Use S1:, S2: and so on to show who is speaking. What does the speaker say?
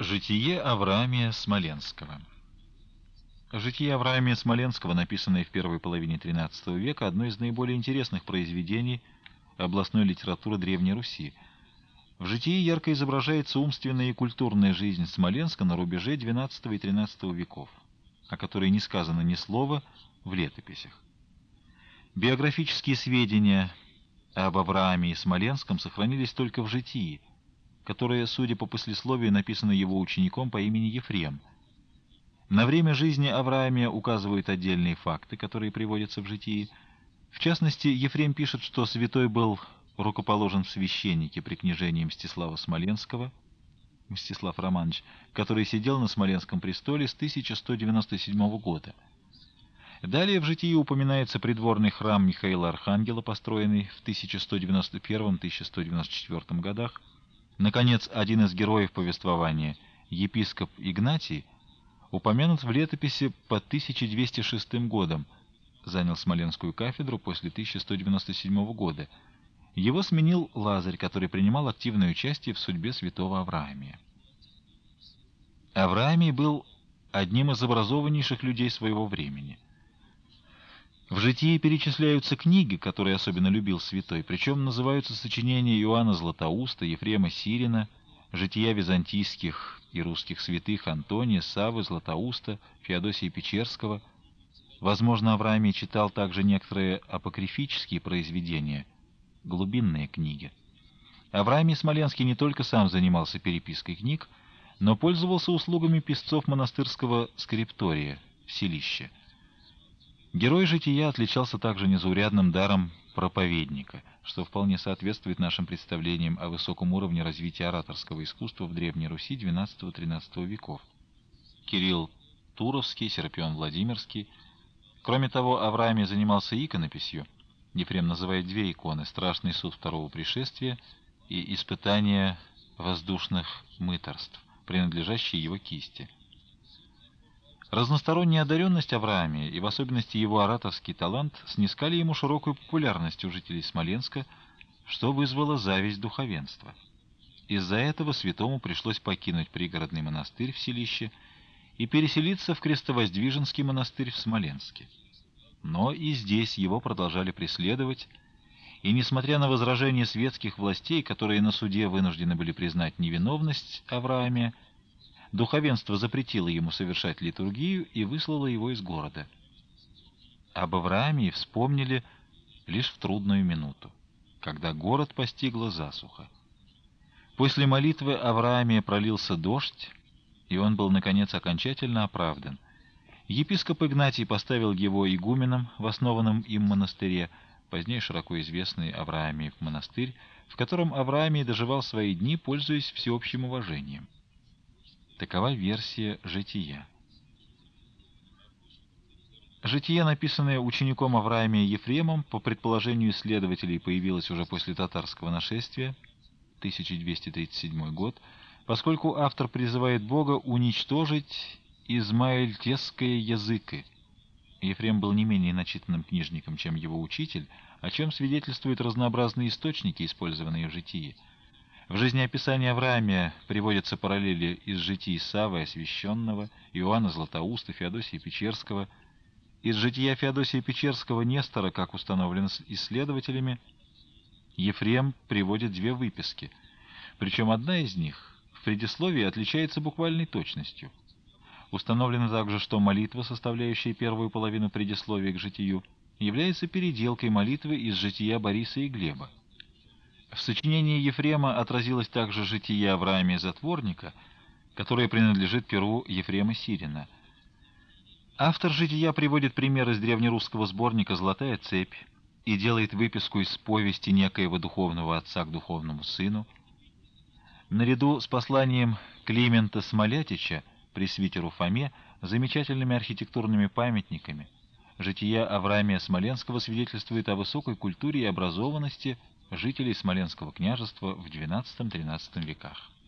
S1: Житие Авраамия Смоленского. Житие Авраамия Смоленского, написанное в первой половине XIII века, одно из наиболее интересных произведений областной литературы Древней Руси. В житии ярко изображается умственная и культурная жизнь Смоленска на рубеже XII и XIII веков, о которой не сказано ни слова в летописях. Биографические сведения об Авраамии Смоленском сохранились только в житии, которое, судя по послесловию, написано его учеником по имени Ефрем. На время жизни Авраамия указывают отдельные факты, которые приводятся в житии. В частности, Ефрем пишет, что святой был рукоположен в священнике при княжении Мстислава Смоленского, Мстислав Романович, который сидел на Смоленском престоле с 1197 года. Далее в житии упоминается придворный храм Михаила Архангела, построенный в 1191-1194 годах. Наконец, один из героев повествования, епископ Игнатий, упомянут в летописи по 1206 годом, занял Смоленскую кафедру после 1197 года. Его сменил Лазарь, который принимал активное участие в судьбе святого Авраамия. Авраамий был одним из образованнейших людей своего времени. В житии перечисляются книги, которые особенно любил святой, причем называются сочинения Иоанна Златоуста, Ефрема Сирина, жития византийских и русских святых Антония, Саввы, Златоуста, Феодосия Печерского. Возможно, Авраамий читал также некоторые апокрифические произведения, глубинные книги. Авраамий Смоленский не только сам занимался перепиской книг, но пользовался услугами писцов монастырского скриптория в селище. Герой жития отличался также незаурядным даром проповедника, что вполне соответствует нашим представлениям о высоком уровне развития ораторского искусства в Древней Руси XII-XIII веков. Кирилл Туровский, Серапион Владимирский. Кроме того, Авраамий занимался иконописью. Ефрем называет две иконы: «Страшный суд второго пришествия» и «Испытание воздушных мытарств», принадлежащие его кисти. Разносторонняя одаренность Авраамия и в особенности его ораторский талант снискали ему широкую популярность у жителей Смоленска, что вызвало зависть духовенства. Из-за этого святому пришлось покинуть пригородный монастырь в селище и переселиться в Крестовоздвиженский монастырь в Смоленске. Но и здесь его продолжали преследовать, и, несмотря на возражения светских властей, которые на суде вынуждены были признать невиновность Авраамия, духовенство запретило ему совершать литургию и выслало его из города. Об Авраамии вспомнили лишь в трудную минуту, когда город постигла засуха. После молитвы Авраамия пролился дождь, и он был, наконец, окончательно оправдан. Епископ Игнатий поставил его игуменом в основанном им монастыре, позднее широко известный Авраамиев монастырь, в котором Авраамий доживал свои дни, пользуясь всеобщим уважением. Такова версия жития. Житие, написанное учеником Авраамия Ефремом, по предположению исследователей, появилось уже после татарского нашествия, 1237 год, поскольку автор призывает Бога уничтожить измаильтесское языки. Ефрем был не менее начитанным книжником, чем его учитель, о чем свидетельствуют разнообразные источники, использованные в житии. В жизнеописании Авраамия приводятся параллели из житий Саввы Освященного, Иоанна Златоуста, Феодосия Печерского. Из жития Феодосия Печерского Нестора, как установлено исследователями, Ефрем приводит две выписки, причем одна из них в предисловии отличается буквальной точностью. Установлено также, что молитва, составляющая первую половину предисловия к житию, является переделкой молитвы из жития Бориса и Глеба. В сочинении Ефрема отразилось также житие Авраамия Затворника, которое принадлежит перу Ефрема Сирина. Автор жития приводит пример из древнерусского сборника «Золотая цепь» и делает выписку из повести некоего духовного отца к духовному сыну. Наряду с посланием Климента Смолятича пресвитеру Фоме замечательными архитектурными памятниками жития Авраамия Смоленского свидетельствует о высокой культуре и образованности жителей Смоленского княжества в XII-XIII веках.